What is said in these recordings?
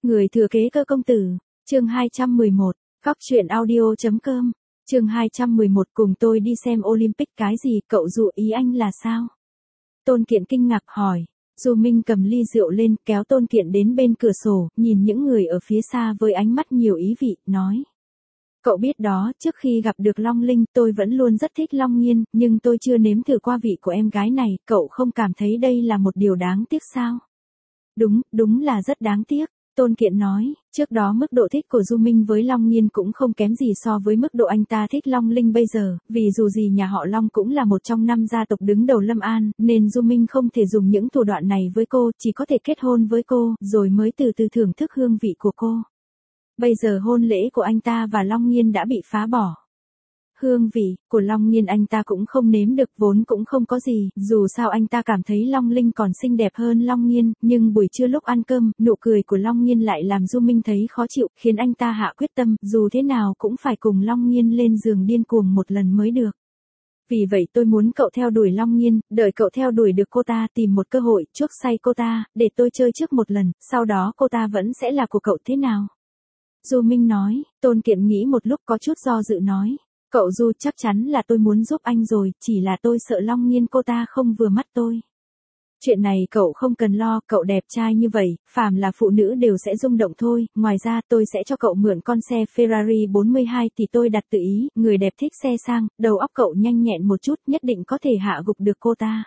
Người thừa kế cơ công tử, chương 211, Cóc truyện audio.com, chương 211 cùng tôi đi xem Olympic cái gì, cậu dụ ý anh là sao? Tôn Kiện kinh ngạc hỏi. Du Minh cầm ly rượu lên, kéo Tôn Kiện đến bên cửa sổ, nhìn những người ở phía xa với ánh mắt nhiều ý vị, nói. Cậu biết đó, trước khi gặp được Long Linh, tôi vẫn luôn rất thích Long Nhiên, nhưng tôi chưa nếm thử qua vị của em gái này, cậu không cảm thấy đây là một điều đáng tiếc sao? Đúng là rất đáng tiếc. Tôn Kiện nói, trước đó mức độ thích của Du Minh với Long Nhiên cũng không kém gì so với mức độ anh ta thích Long Linh bây giờ, vì dù gì nhà họ Long cũng là một trong 5 gia tộc đứng đầu Lâm An, nên Du Minh không thể dùng những thủ đoạn này với cô, chỉ có thể kết hôn với cô, rồi mới từ từ thưởng thức hương vị của cô. Bây giờ hôn lễ của anh ta và Long Nhiên đã bị phá bỏ. Hương vị của Long Nhiên anh ta cũng không nếm được, vốn cũng không có gì, dù sao anh ta cảm thấy Long Linh còn xinh đẹp hơn Long Nhiên, nhưng buổi trưa lúc ăn cơm, nụ cười của Long Nhiên lại làm Du Minh thấy khó chịu, khiến anh ta hạ quyết tâm, dù thế nào cũng phải cùng Long Nhiên lên giường điên cuồng một lần mới được. Vì vậy tôi muốn cậu theo đuổi Long Nhiên, đợi cậu theo đuổi được cô ta, tìm một cơ hội, chuốc say cô ta, để tôi chơi trước một lần, sau đó cô ta vẫn sẽ là của cậu thế nào? Du Minh nói. Tôn Kiện nghĩ một lúc có chút do dự nói. Cậu Du, chắc chắn là tôi muốn giúp anh rồi, chỉ là tôi sợ Long Nhiên cô ta không vừa mắt tôi. Chuyện này cậu không cần lo, cậu đẹp trai như vậy, phàm là phụ nữ đều sẽ rung động thôi, ngoài ra tôi sẽ cho cậu mượn con xe Ferrari 42 thì tôi đặt tự ý, người đẹp thích xe sang, đầu óc cậu nhanh nhẹn một chút, nhất định có thể hạ gục được cô ta.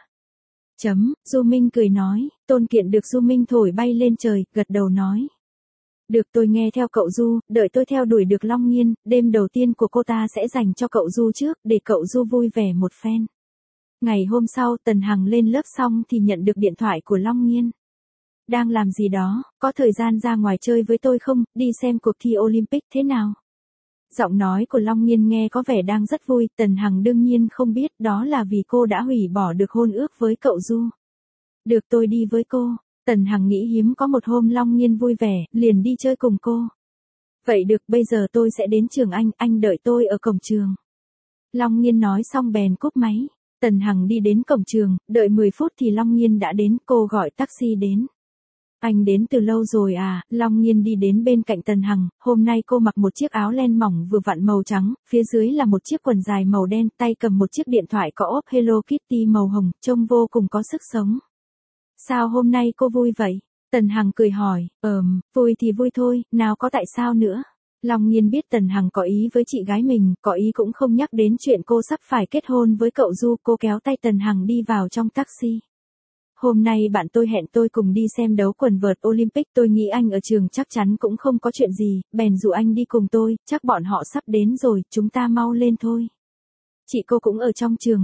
Du Minh cười nói. Tôn Kiện được Du Minh thổi bay lên trời, gật đầu nói. Được, tôi nghe theo cậu Du, đợi tôi theo đuổi được Long Nhiên, đêm đầu tiên của cô ta sẽ dành cho cậu Du trước, để cậu Du vui vẻ một phen. Ngày hôm sau, Tần Hằng lên lớp xong thì nhận được điện thoại của Long Nhiên. Đang làm gì đó, có thời gian ra ngoài chơi với tôi không, đi xem cuộc thi Olympic thế nào? Giọng nói của Long Nhiên nghe có vẻ đang rất vui, Tần Hằng đương nhiên không biết đó là vì cô đã hủy bỏ được hôn ước với cậu Du. Được, tôi đi với cô. Tần Hằng nghĩ hiếm có một hôm Long Nhiên vui vẻ, liền đi chơi cùng cô. Vậy được, bây giờ tôi sẽ đến trường anh đợi tôi ở cổng trường. Long Nhiên nói xong bèn cúp máy. Tần Hằng đi đến cổng trường, đợi 10 phút thì Long Nhiên đã đến, cô gọi taxi đến. Anh đến từ lâu rồi à? Long Nhiên đi đến bên cạnh Tần Hằng, hôm nay cô mặc một chiếc áo len mỏng vừa vặn màu trắng, phía dưới là một chiếc quần dài màu đen, tay cầm một chiếc điện thoại có ốp Hello Kitty màu hồng, trông vô cùng có sức sống. Sao hôm nay cô vui vậy? Tần Hằng cười hỏi. Vui thì vui thôi, nào có tại sao nữa. Long Nhiên biết Tần Hằng có ý với chị gái mình, có ý cũng không nhắc đến chuyện cô sắp phải kết hôn với cậu Du, cô kéo tay Tần Hằng đi vào trong taxi. Hôm nay bạn tôi hẹn tôi cùng đi xem đấu quần vợt Olympic, tôi nghĩ anh ở trường chắc chắn cũng không có chuyện gì, bèn dụ anh đi cùng tôi, chắc bọn họ sắp đến rồi, chúng ta mau lên thôi. Chị cô cũng ở trong trường,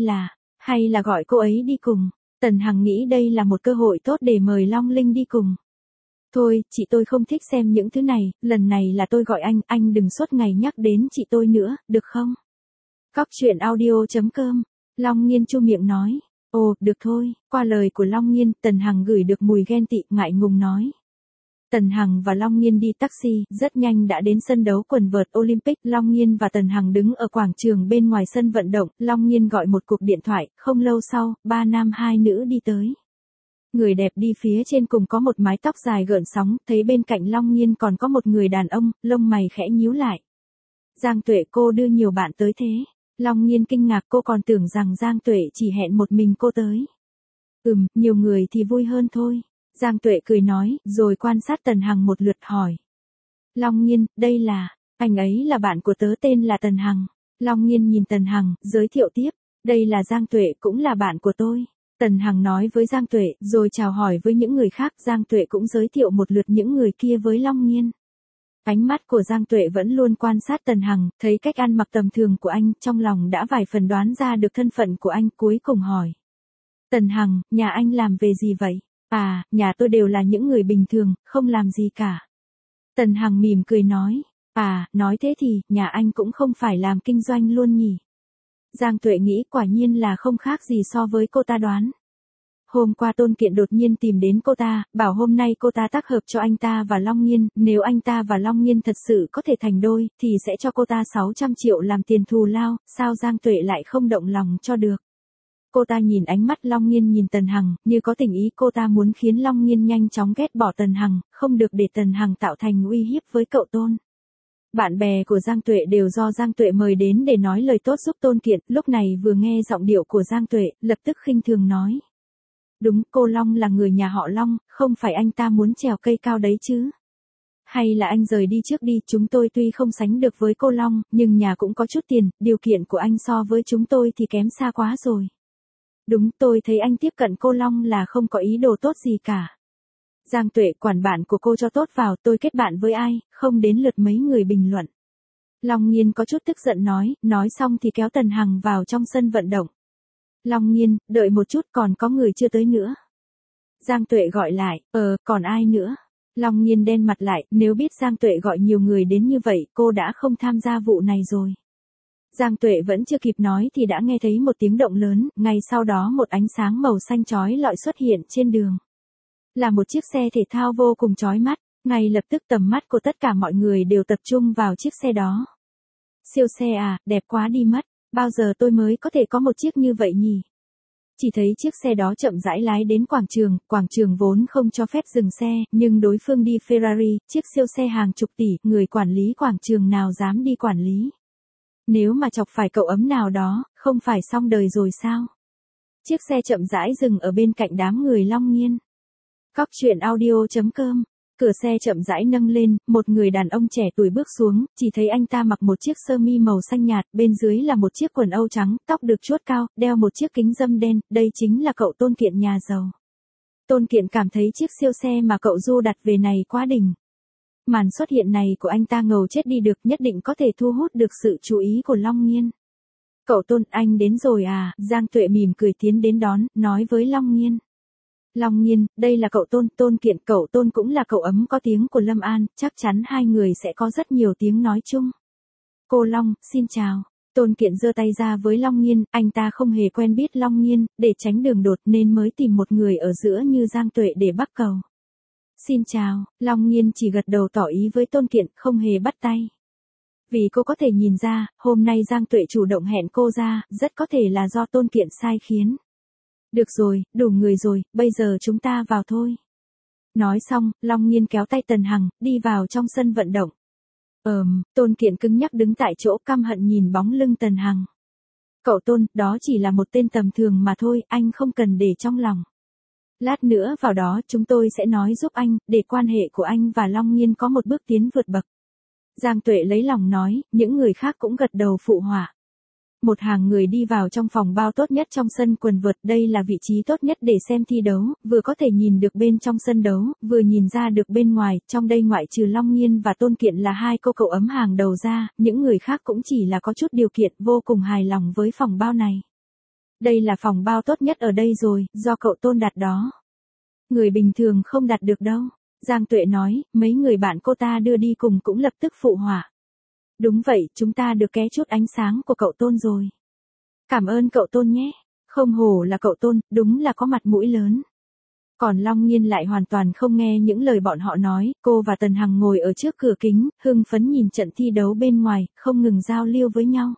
hay là gọi cô ấy đi cùng. Tần Hằng nghĩ đây là một cơ hội tốt để mời Long Linh đi cùng. Thôi, chị tôi không thích xem những thứ này, lần này là tôi gọi anh đừng suốt ngày nhắc đến chị tôi nữa, được không? Cóc truyện audio.com, Long Nhiên chu miệng nói. Ồ, được thôi, qua lời của Long Nhiên, Tần Hằng gửi được mùi ghen tị, ngại ngùng nói. Tần Hằng và Long Nhiên đi taxi, rất nhanh đã đến sân đấu quần vợt Olympic, Long Nhiên và Tần Hằng đứng ở quảng trường bên ngoài sân vận động, Long Nhiên gọi một cuộc điện thoại, không lâu sau, 3 nam 2 nữ đi tới. Người đẹp đi phía trên cùng có một mái tóc dài gợn sóng, thấy bên cạnh Long Nhiên còn có một người đàn ông, lông mày khẽ nhíu lại. Giang Tuệ, cô đưa nhiều bạn tới thế. Long Nhiên kinh ngạc, cô còn tưởng rằng Giang Tuệ chỉ hẹn một mình cô tới. Nhiều người thì vui hơn thôi. Giang Tuệ cười nói, rồi quan sát Tần Hằng một lượt hỏi. Long Nhiên, đây là, anh ấy là bạn của tớ tên là Tần Hằng. Long Nhiên nhìn Tần Hằng, giới thiệu tiếp, đây là Giang Tuệ cũng là bạn của tôi. Tần Hằng nói với Giang Tuệ, rồi chào hỏi với những người khác, Giang Tuệ cũng giới thiệu một lượt những người kia với Long Nhiên. Ánh mắt của Giang Tuệ vẫn luôn quan sát Tần Hằng, thấy cách ăn mặc tầm thường của anh, trong lòng đã vài phần đoán ra được thân phận của anh, cuối cùng hỏi. Tần Hằng, nhà anh làm về gì vậy? À, nhà tôi đều là những người bình thường, không làm gì cả. Tần Hằng mỉm cười nói. À, nói thế thì, nhà anh cũng không phải làm kinh doanh luôn nhỉ? Giang Tuệ nghĩ quả nhiên là không khác gì so với cô ta đoán. Hôm qua Tôn Kiện đột nhiên tìm đến cô ta, bảo hôm nay cô ta tác hợp cho anh ta và Long Nhiên, nếu anh ta và Long Nhiên thật sự có thể thành đôi, thì sẽ cho cô ta 600 triệu làm tiền thù lao, sao Giang Tuệ lại không động lòng cho được. Cô ta nhìn ánh mắt Long Nghiên nhìn Tần Hằng, như có tình ý cô ta muốn khiến Long Nghiên nhanh chóng ghét bỏ Tần Hằng, không được để Tần Hằng tạo thành uy hiếp với cậu Tôn. Bạn bè của Giang Tuệ đều do Giang Tuệ mời đến để nói lời tốt giúp Tôn Kiện, lúc này vừa nghe giọng điệu của Giang Tuệ, lập tức khinh thường nói. Đúng, cô Long là người nhà họ Long, không phải anh ta muốn trèo cây cao đấy chứ. Hay là anh rời đi trước đi, chúng tôi tuy không sánh được với cô Long, nhưng nhà cũng có chút tiền, điều kiện của anh so với chúng tôi thì kém xa quá rồi. Đúng, tôi thấy anh tiếp cận cô Long là không có ý đồ tốt gì cả. Giang Tuệ, quản bạn của cô cho tốt vào, tôi kết bạn với ai, không đến lượt mấy người bình luận. Long Nghiên có chút tức giận nói xong thì kéo Tần Hằng vào trong sân vận động. Long Nghiên, đợi một chút, còn có người chưa tới nữa. Giang Tuệ gọi lại, còn ai nữa? Long Nghiên đen mặt lại, nếu biết Giang Tuệ gọi nhiều người đến như vậy, cô đã không tham gia vụ này rồi. Giang Tuệ vẫn chưa kịp nói thì đã nghe thấy một tiếng động lớn, ngay sau đó một ánh sáng màu xanh chói lọi xuất hiện trên đường. Là một chiếc xe thể thao vô cùng chói mắt, ngay lập tức tầm mắt của tất cả mọi người đều tập trung vào chiếc xe đó. Siêu xe à, đẹp quá đi mất, bao giờ tôi mới có thể có một chiếc như vậy nhỉ? Chỉ thấy chiếc xe đó chậm rãi lái đến quảng trường vốn không cho phép dừng xe, nhưng đối phương đi Ferrari, chiếc siêu xe hàng chục tỷ, người quản lý quảng trường nào dám đi quản lý. Nếu mà chọc phải cậu ấm nào đó, không phải xong đời rồi sao? Chiếc xe chậm rãi dừng ở bên cạnh đám người Long Nghiên. Cóc truyện audio.com. Cửa xe chậm rãi nâng lên, một người đàn ông trẻ tuổi bước xuống, chỉ thấy anh ta mặc một chiếc sơ mi màu xanh nhạt, bên dưới là một chiếc quần âu trắng, tóc được chuốt cao, đeo một chiếc kính râm đen, đây chính là cậu Tôn Kiện nhà giàu. Tôn Kiện cảm thấy chiếc siêu xe mà cậu Du đặt về này quá đỉnh. Màn xuất hiện này của anh ta ngầu chết đi được, nhất định có thể thu hút được sự chú ý của Long Nghiên. Cậu Tôn, anh đến rồi à? Giang Tuệ mỉm cười tiến đến đón, nói với Long Nghiên. Long Nghiên, đây là cậu Tôn, Tôn Kiện, cậu Tôn cũng là cậu ấm có tiếng của Lâm An, chắc chắn hai người sẽ có rất nhiều tiếng nói chung. Cô Long, xin chào. Tôn Kiện giơ tay ra với Long Nghiên, anh ta không hề quen biết Long Nghiên, để tránh đường đột nên mới tìm một người ở giữa như Giang Tuệ để bắt cầu. Xin chào, Long Nghiên chỉ gật đầu tỏ ý với Tôn Kiện, không hề bắt tay. Vì cô có thể nhìn ra, hôm nay Giang Tuệ chủ động hẹn cô ra, rất có thể là do Tôn Kiện sai khiến. Được rồi, đủ người rồi, bây giờ chúng ta vào thôi. Nói xong, Long Nghiên kéo tay Tần Hằng, đi vào trong sân vận động. Tôn Kiện cứng nhắc đứng tại chỗ căm hận nhìn bóng lưng Tần Hằng. Cậu Tôn, đó chỉ là một tên tầm thường mà thôi, anh không cần để trong lòng. Lát nữa vào đó chúng tôi sẽ nói giúp anh, để quan hệ của anh và Long Nghiên có một bước tiến vượt bậc. Giang Tuệ lấy lòng nói, những người khác cũng gật đầu phụ họa. Một hàng người đi vào trong phòng bao tốt nhất trong sân quần vợt, đây là vị trí tốt nhất để xem thi đấu, vừa có thể nhìn được bên trong sân đấu, vừa nhìn ra được bên ngoài, trong đây ngoại trừ Long Nghiên và Tôn Kiện là hai cô cậu ấm hàng đầu ra, những người khác cũng chỉ là có chút điều kiện, vô cùng hài lòng với phòng bao này. Đây là phòng bao tốt nhất ở đây rồi, do cậu Tôn đặt đó. Người bình thường không đặt được đâu. Giang Tuệ nói, mấy người bạn cô ta đưa đi cùng cũng lập tức phụ họa. Đúng vậy, chúng ta được ké chút ánh sáng của cậu Tôn rồi. Cảm ơn cậu Tôn nhé. Không hổ là cậu Tôn, đúng là có mặt mũi lớn. Còn Long Nghiên lại hoàn toàn không nghe những lời bọn họ nói, cô và Tần Hằng ngồi ở trước cửa kính, hưng phấn nhìn trận thi đấu bên ngoài, không ngừng giao lưu với nhau.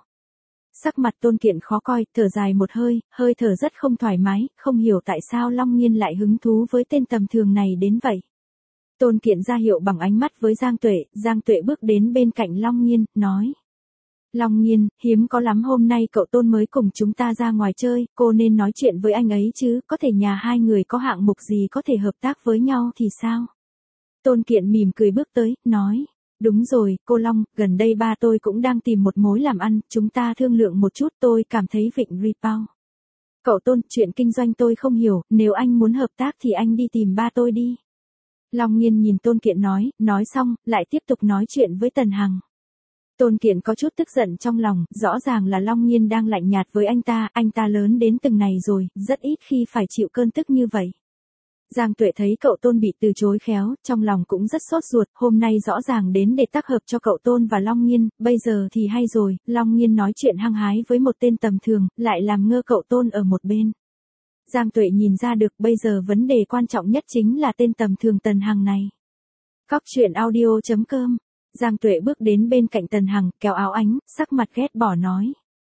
Sắc mặt Tôn Kiện khó coi, thở dài một hơi thở rất không thoải mái, không hiểu tại sao Long Nghiên lại hứng thú với tên tầm thường này đến vậy. Tôn Kiện ra hiệu bằng ánh mắt với Giang Tuệ bước đến bên cạnh Long Nghiên, nói. Long Nghiên, hiếm có lắm hôm nay cậu Tôn mới cùng chúng ta ra ngoài chơi, cô nên nói chuyện với anh ấy chứ, có thể nhà hai người có hạng mục gì có thể hợp tác với nhau thì sao? Tôn Kiện mỉm cười bước tới, nói. Đúng rồi, cô Long, gần đây ba tôi cũng đang tìm một mối làm ăn, chúng ta thương lượng một chút, tôi cảm thấy Vịnh Ripao. Cậu Tôn, chuyện kinh doanh tôi không hiểu, nếu anh muốn hợp tác thì anh đi tìm ba tôi đi. Long Nghiên nhìn Tôn Kiện nói xong, lại tiếp tục nói chuyện với Tần Hằng. Tôn Kiện có chút tức giận trong lòng, rõ ràng là Long Nghiên đang lạnh nhạt với anh ta lớn đến từng này rồi, rất ít khi phải chịu cơn tức như vậy. Giang Tuệ thấy cậu Tôn bị từ chối khéo, trong lòng cũng rất sốt ruột, hôm nay rõ ràng đến để tác hợp cho cậu Tôn và Long Nghiên, bây giờ thì hay rồi, Long Nghiên nói chuyện hăng hái với một tên tầm thường, lại làm ngơ cậu Tôn ở một bên. Giang Tuệ nhìn ra được bây giờ vấn đề quan trọng nhất chính là tên tầm thường Tần Hằng này. Cóc truyện audio.com. Giang Tuệ bước đến bên cạnh Tần Hằng, kéo áo ánh, sắc mặt ghét bỏ nói.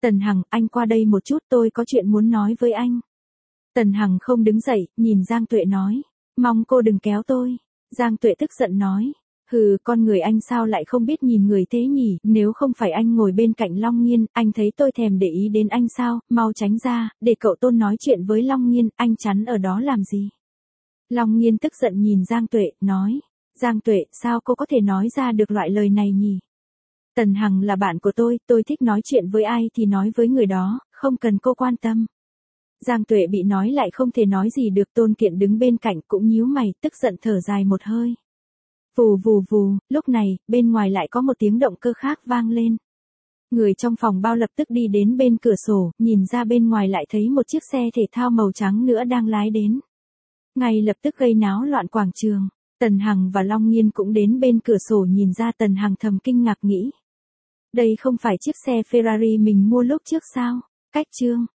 Tần Hằng, anh qua đây một chút, tôi có chuyện muốn nói với anh. Tần Hằng không đứng dậy, nhìn Giang Tuệ nói. Mong cô đừng kéo tôi. Giang Tuệ tức giận nói. Hừ, con người anh sao lại không biết nhìn người thế nhỉ, nếu không phải anh ngồi bên cạnh Long Nghiên, anh thấy tôi thèm để ý đến anh sao, mau tránh ra, để cậu Tôn nói chuyện với Long Nghiên, anh chắn ở đó làm gì. Long Nghiên tức giận nhìn Giang Tuệ, nói. Giang Tuệ, sao cô có thể nói ra được loại lời này nhỉ? Tần Hằng là bạn của tôi thích nói chuyện với ai thì nói với người đó, không cần cô quan tâm. Giang Tuệ bị nói lại không thể nói gì được. Tôn Kiện đứng bên cạnh cũng nhíu mày, tức giận thở dài một hơi. Vù vù vù, lúc này, bên ngoài lại có một tiếng động cơ khác vang lên. Người trong phòng bao lập tức đi đến bên cửa sổ, nhìn ra bên ngoài lại thấy một chiếc xe thể thao màu trắng nữa đang lái đến. Ngay lập tức gây náo loạn quảng trường. Tần Hằng và Long Nghiên cũng đến bên cửa sổ nhìn ra. Tần Hằng thầm kinh ngạc nghĩ. Đây không phải chiếc xe Ferrari mình mua lúc trước sao? Cách chương